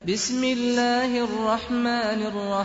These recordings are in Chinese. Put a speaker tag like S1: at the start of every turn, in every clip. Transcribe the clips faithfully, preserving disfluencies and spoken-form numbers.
S1: بسم الله الرحمن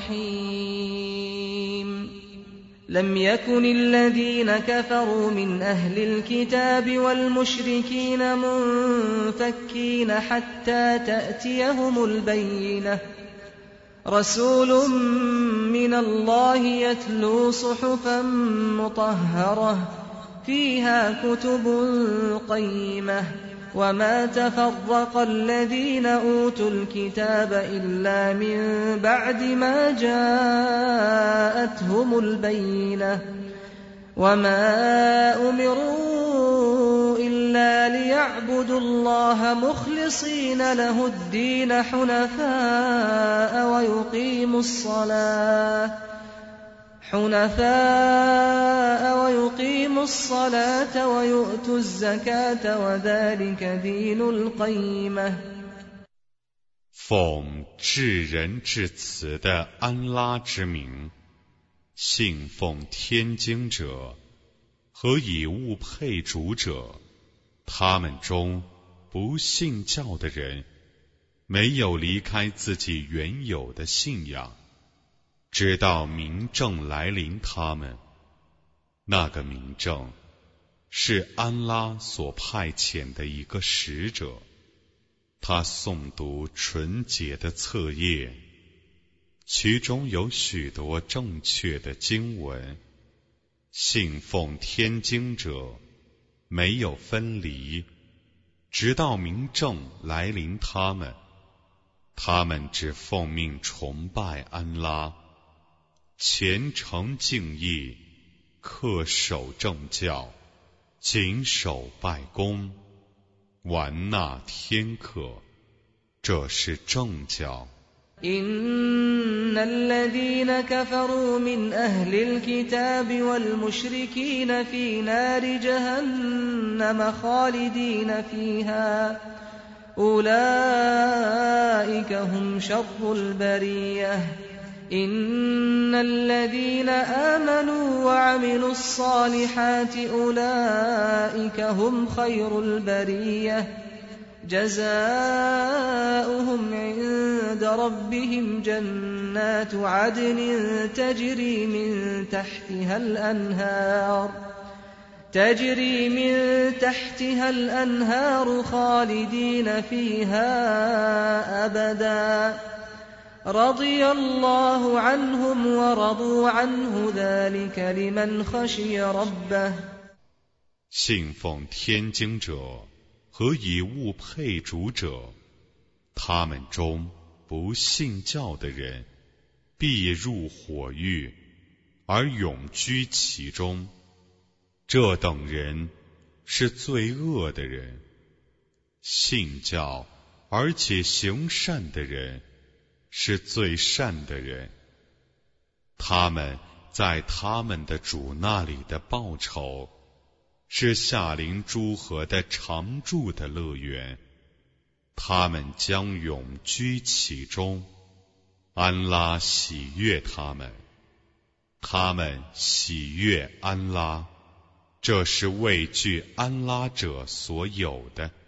S1: الرحيم لم يكن الذين كفروا من أهل الكتاب والمشركين منفكين حتى تأتيهم البينة رسول من الله يتلو صحفا مطهرة فيها كتب قيمة وما تفرق الذين أوتوا الكتاب إلا من بعد ما جاءتهم البينة وما أمروا إلا ليعبدوا الله مخلصين له الدين حنفاء ويقيموا الصلاة حنفاء ويقيموا الصلاة ويؤتوا الزكاة وذلك دين القيمة
S2: 奉至仁至慈的安拉之名，信奉天经者和以物配主者，他们中不信教的人没有离开自己原有的信仰，直到明证来临他们。那个明证是安拉所派遣的一个使者，他诵读纯洁的册页，其中有许多正确的经文。信奉天经者没有分离，直到明证来临他们。他们只奉命崇拜安拉，虔诚敬意，恪守正教，谨守拜功，完纳天课，这是正教。
S1: إن الذين كفروا من أهل الكتاب والمشركين في نار جهنم خالدين فيها أولئك هم شر البرية إن الذين آمنوا وعملوا الصالحات أولئك هم خير البرية جزاؤهم عند ربهم جنات عدن تجري من تحتها الأنهار تجري من تحتها الأنهار خالدين فيها أبدا رضي الله عنهم ورضوا عنه ذلك لمن خشي ربه
S2: 信奉天经者和以物配主者，他们中不信教的人必入火狱，而永居其中。这等人是最恶的人。信教而且行善的人是最善的人。他们在他们的主那里的报酬是下临诸河的常住的乐园，他们将永居其中。安拉喜悦他们，他们喜悦安拉，这是畏惧安拉者所有的。